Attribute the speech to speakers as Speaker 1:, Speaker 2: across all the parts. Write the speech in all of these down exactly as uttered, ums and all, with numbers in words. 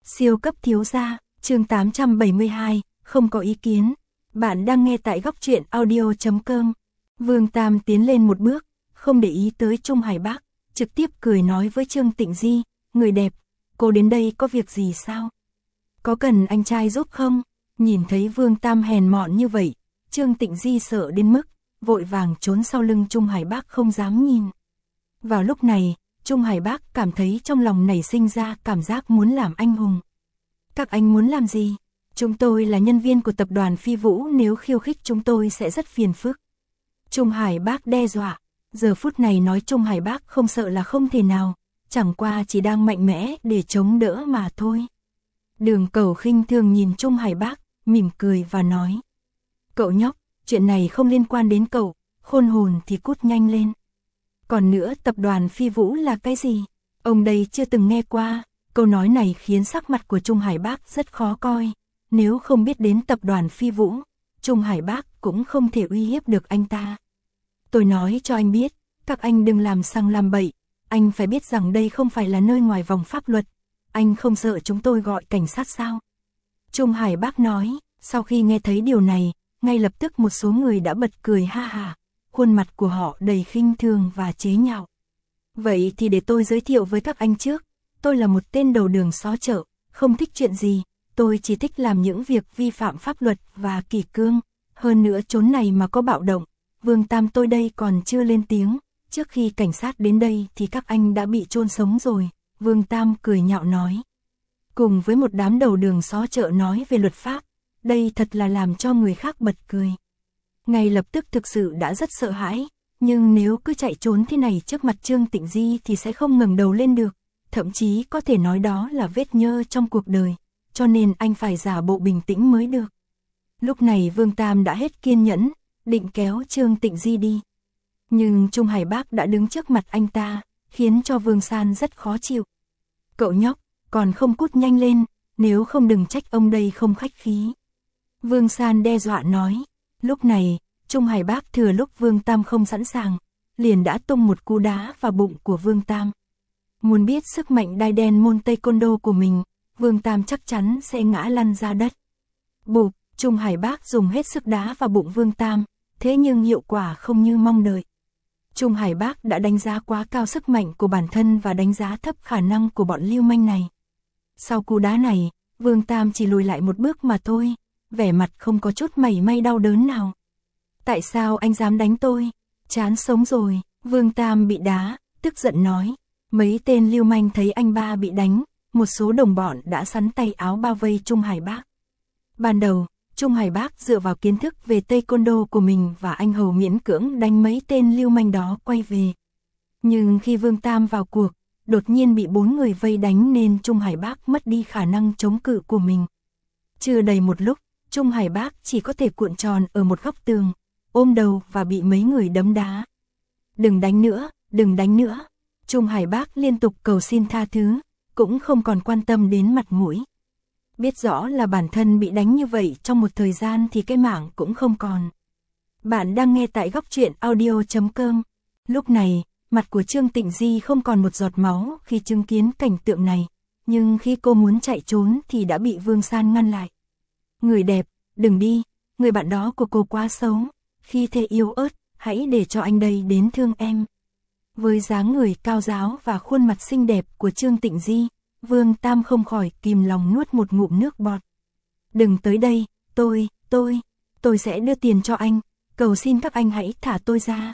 Speaker 1: Siêu cấp thiếu gia, chương tám trăm bảy mươi hai, không có ý kiến. Bạn đang nghe tại góc truyện audio chấm com. Vương Tam tiến lên một bước, không để ý tới Trung Hải Bác, trực tiếp cười nói với Trương Tịnh Di, người đẹp, cô đến đây có việc gì sao? Có cần anh trai giúp không? Nhìn thấy Vương Tam hèn mọn như vậy, Trương Tịnh Di sợ đến mức, vội vàng trốn sau lưng Trung Hải Bác không dám nhìn. Vào lúc này, Trung Hải Bác cảm thấy trong lòng nảy sinh ra cảm giác muốn làm anh hùng. Các anh muốn làm gì? Chúng tôi là nhân viên của tập đoàn Phi Vũ, nếu khiêu khích chúng tôi sẽ rất phiền phức. Trung Hải Bác đe dọa, giờ phút này nói Trung Hải Bác không sợ là không thể nào, chẳng qua chỉ đang mạnh mẽ để chống đỡ mà thôi. Đường Cẩu khinh thường nhìn Trung Hải Bác, mỉm cười và nói. Cậu nhóc, chuyện này không liên quan đến cậu, khôn hồn thì cút nhanh lên. Còn nữa, tập đoàn Phi Vũ là cái gì? Ông đây chưa từng nghe qua. Câu nói này khiến sắc mặt của Trung Hải Bác rất khó coi. Nếu không biết đến tập đoàn Phi Vũ, Trung Hải Bác cũng không thể uy hiếp được anh ta. Tôi nói cho anh biết, các anh đừng làm sằng làm bậy. Anh phải biết rằng đây không phải là nơi ngoài vòng pháp luật. Anh không sợ chúng tôi gọi cảnh sát sao? Trung Hải Bác nói. Sau khi nghe thấy điều này, ngay lập tức một số người đã bật cười ha ha. Khuôn mặt của họ đầy khinh thường và chế nhạo. Vậy thì để tôi giới thiệu với các anh trước. Tôi là một tên đầu đường xó chợ, không thích chuyện gì. Tôi chỉ thích làm những việc vi phạm pháp luật và kỷ cương. Hơn nữa chốn này mà có bạo động, Vương Tam tôi đây còn chưa lên tiếng. Trước khi cảnh sát đến đây thì các anh đã bị chôn sống rồi. Vương Tam cười nhạo nói. Cùng với một đám đầu đường xó chợ nói về luật pháp, đây thật là làm cho người khác bật cười. Ngay lập tức thực sự đã rất sợ hãi, nhưng nếu cứ chạy trốn thế này trước mặt Trương Tịnh Di thì sẽ không ngẩng đầu lên được, thậm chí có thể nói đó là vết nhơ trong cuộc đời, cho nên anh phải giả bộ bình tĩnh mới được. Lúc này Vương Tam đã hết kiên nhẫn, định kéo Trương Tịnh Di đi. Nhưng Trung Hải Bác đã đứng trước mặt anh ta, khiến cho Vương San rất khó chịu. Cậu nhóc, còn không cút nhanh lên, nếu không đừng trách ông đây không khách khí. Vương San đe dọa nói. Lúc này, Trung Hải Bác thừa lúc Vương Tam không sẵn sàng, liền đã tung một cú đá vào bụng của Vương Tam. Muốn biết sức mạnh đai đen môn taekwondo của mình, Vương Tam chắc chắn sẽ ngã lăn ra đất. Bụp, Trung Hải Bác dùng hết sức đá vào bụng Vương Tam, thế nhưng hiệu quả không như mong đợi. Trung Hải Bác đã đánh giá quá cao sức mạnh của bản thân và đánh giá thấp khả năng của bọn lưu manh này. Sau cú đá này, Vương Tam chỉ lùi lại một bước mà thôi, vẻ mặt không có chút mảy may đau đớn nào. Tại sao anh dám đánh tôi? Chán sống rồi. Vương Tam bị đá, tức giận nói. Mấy tên lưu manh thấy anh ba bị đánh, một số đồng bọn đã sắn tay áo bao vây Trung Hải Bác. Ban đầu, Trung Hải Bác dựa vào kiến thức về taekwondo của mình và anh hầu miễn cưỡng đánh mấy tên lưu manh đó quay về. Nhưng khi Vương Tam vào cuộc, đột nhiên bị bốn người vây đánh nên Trung Hải Bác mất đi khả năng chống cự của mình. Chưa đầy một lúc, Trung Hải Bác chỉ có thể cuộn tròn ở một góc tường, ôm đầu và bị mấy người đấm đá. Đừng đánh nữa, đừng đánh nữa. Trung Hải Bác liên tục cầu xin tha thứ, cũng không còn quan tâm đến mặt mũi. Biết rõ là bản thân bị đánh như vậy trong một thời gian thì cái mạng cũng không còn. Bạn đang nghe tại góc truyện audio chấm com. Lúc này, mặt của Trương Tịnh Di không còn một giọt máu khi chứng kiến cảnh tượng này, nhưng khi cô muốn chạy trốn thì đã bị Vương San ngăn lại. Người đẹp, đừng đi, người bạn đó của cô quá xấu, khi thế yếu ớt, hãy để cho anh đây đến thương em. Với dáng người cao ráo và khuôn mặt xinh đẹp của Trương Tịnh Di, Vương Tam không khỏi kìm lòng nuốt một ngụm nước bọt. Đừng tới đây, tôi, tôi, tôi sẽ đưa tiền cho anh, cầu xin các anh hãy thả tôi ra.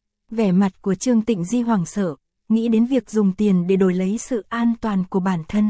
Speaker 1: Vẻ mặt của Trương Tịnh Di hoảng sợ, nghĩ đến việc dùng tiền để đổi lấy sự an toàn của bản thân.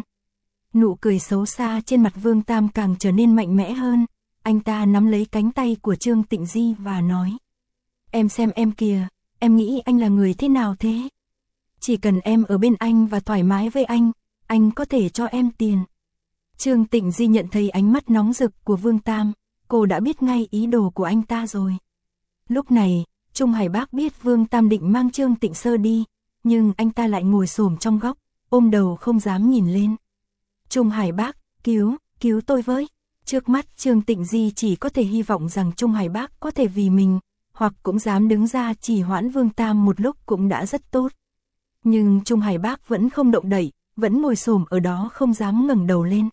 Speaker 1: Nụ cười xấu xa trên mặt Vương Tam càng trở nên mạnh mẽ hơn, anh ta nắm lấy cánh tay của Trương Tịnh Di và nói. Em xem em kìa, em nghĩ anh là người thế nào thế? Chỉ cần em ở bên anh và thoải mái với anh, anh có thể cho em tiền. Trương Tịnh Di nhận thấy ánh mắt nóng rực của Vương Tam, cô đã biết ngay ý đồ của anh ta rồi. Lúc này, Trung Hải Bác biết Vương Tam định mang Trương Tịnh Sơ đi, nhưng anh ta lại ngồi xổm trong góc, ôm đầu không dám nhìn lên. Trung Hải Bác, cứu, cứu tôi với. Trước mắt Trương Tịnh Di chỉ có thể hy vọng rằng Trung Hải Bác có thể vì mình, hoặc cũng dám đứng ra chỉ hoãn Vương Tam một lúc cũng đã rất tốt. Nhưng Trung Hải Bác vẫn không động đậy, vẫn ngồi xổm ở đó không dám ngẩng đầu lên.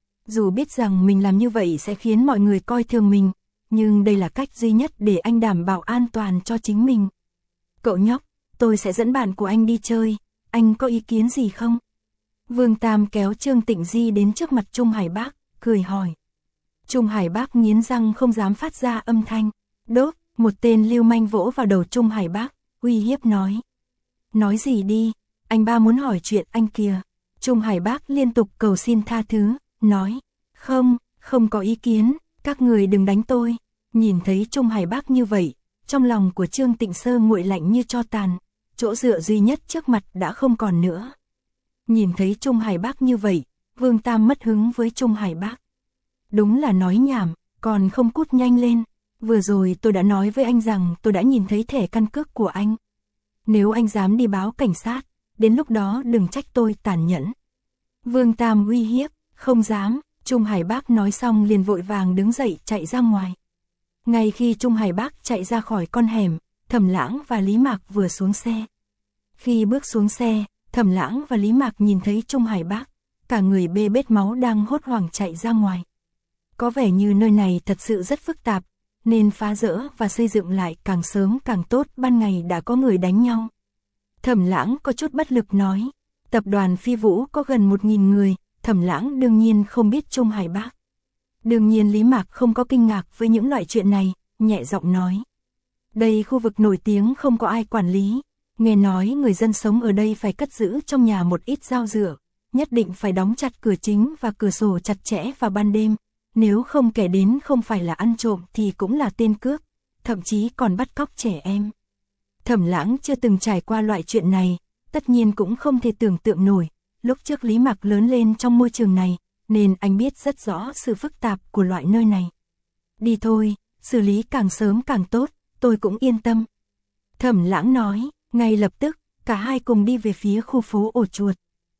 Speaker 1: Dù biết rằng mình làm như vậy sẽ khiến mọi người coi thường mình, nhưng đây là cách duy nhất để anh đảm bảo an toàn cho chính mình. Cậu nhóc, tôi sẽ dẫn bạn của anh đi chơi, anh có ý kiến gì không? Vương Tam kéo Trương Tịnh Di đến trước mặt Trung Hải Bác, cười hỏi. Trung Hải Bác nghiến răng không dám phát ra âm thanh. Đốt, một tên lưu manh vỗ vào đầu Trung Hải Bác, uy hiếp nói. Nói gì đi, anh ba muốn hỏi chuyện anh kìa. Trung Hải Bác liên tục cầu xin tha thứ, nói. Không, không có ý kiến, các người đừng đánh tôi. Nhìn thấy Trung Hải Bác như vậy, trong lòng của Trương Tịnh Sơ nguội lạnh như tro tàn, chỗ dựa duy nhất trước mặt đã không còn nữa. Nhìn thấy Trung Hải Bác như vậy, Vương Tam mất hứng với Trung Hải Bác. Đúng là nói nhảm, còn không cút nhanh lên. Vừa rồi tôi đã nói với anh rằng tôi đã nhìn thấy thẻ căn cước của anh. Nếu anh dám đi báo cảnh sát, đến lúc đó đừng trách tôi tàn nhẫn. Vương Tam uy hiếp, không dám. Trung Hải Bác nói xong liền vội vàng đứng dậy chạy ra ngoài. Ngay khi Trung Hải Bác chạy ra khỏi con hẻm, Thẩm Lãng và Lý Mạc vừa xuống xe. Khi bước xuống xe, Thẩm Lãng và Lý Mạc nhìn thấy Trung Hải Bác, cả người bê bết máu đang hốt hoảng chạy ra ngoài. Có vẻ như nơi này thật sự rất phức tạp, nên phá rỡ và xây dựng lại càng sớm càng tốt, ban ngày đã có người đánh nhau. Thẩm Lãng có chút bất lực nói, tập đoàn Phi Vũ có gần một nghìn người, Thẩm Lãng đương nhiên không biết Trung Hải Bác. Đương nhiên Lý Mạc không có kinh ngạc với những loại chuyện này, nhẹ giọng nói. Đây khu vực nổi tiếng không có ai quản lý, nghe nói người dân sống ở đây phải cất giữ trong nhà một ít dao rửa, nhất định phải đóng chặt cửa chính và cửa sổ chặt chẽ vào ban đêm, nếu không kẻ đến không phải là ăn trộm thì cũng là tên cướp, thậm chí còn bắt cóc trẻ em. Thẩm Lãng chưa từng trải qua loại chuyện này, tất nhiên cũng không thể tưởng tượng nổi, lúc trước Lý Mạc lớn lên trong môi trường này, nên anh biết rất rõ sự phức tạp của loại nơi này. Đi thôi, xử lý càng sớm càng tốt, tôi cũng yên tâm. Thẩm Lãng nói, ngay lập tức, cả hai cùng đi về phía khu phố ổ chuột.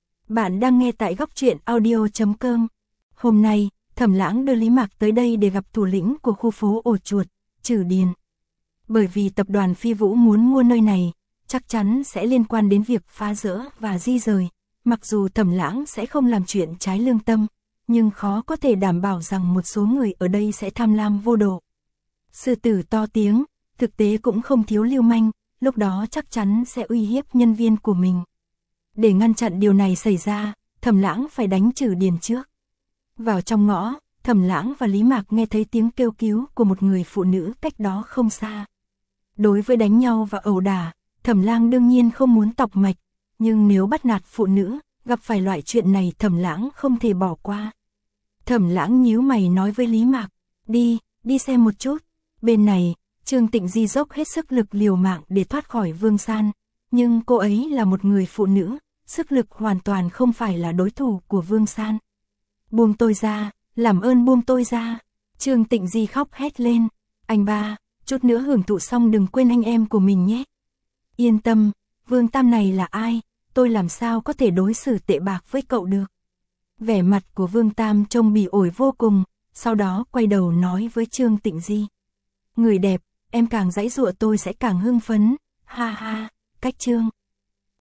Speaker 1: Bạn đang nghe tại góc truyện audio chấm com. Hôm nay, Thẩm Lãng đưa Lý Mạc tới đây để gặp thủ lĩnh của khu phố ổ chuột, Trử Điền. Bởi vì tập đoàn Phi Vũ muốn mua nơi này, chắc chắn sẽ liên quan đến việc phá rỡ và di rời. Mặc dù Thẩm Lãng sẽ không làm chuyện trái lương tâm, nhưng khó có thể đảm bảo rằng một số người ở đây sẽ tham lam vô độ. Sư tử to tiếng, thực tế cũng không thiếu lưu manh, lúc đó chắc chắn sẽ uy hiếp nhân viên của mình. Để ngăn chặn điều này xảy ra, Thẩm Lãng phải đánh Trử Điền trước. Vào trong ngõ, Thẩm Lãng và Lý Mạc nghe thấy tiếng kêu cứu của một người phụ nữ cách đó không xa. Đối với đánh nhau và ẩu đả, Thẩm Lang đương nhiên không muốn tọc mạch, nhưng nếu bắt nạt phụ nữ, gặp phải loại chuyện này Thẩm Lãng không thể bỏ qua. Thẩm Lãng nhíu mày nói với Lý Mạc, đi, đi xem một chút. Bên này, Trương Tịnh Di dốc hết sức lực liều mạng để thoát khỏi Vương San, nhưng cô ấy là một người phụ nữ, sức lực hoàn toàn không phải là đối thủ của Vương San. Buông tôi ra, làm ơn buông tôi ra. Trương Tịnh Di khóc hét lên, anh ba, chút nữa hưởng thụ xong đừng quên anh em của mình nhé. Yên tâm, Vương Tam này là ai, tôi làm sao có thể đối xử tệ bạc với cậu được. Vẻ mặt của Vương Tam trông bỉ ổi vô cùng, sau đó quay đầu nói với Trương Tịnh Di. Người đẹp, em càng giãy giụa tôi sẽ càng hưng phấn, ha ha, cách Trương.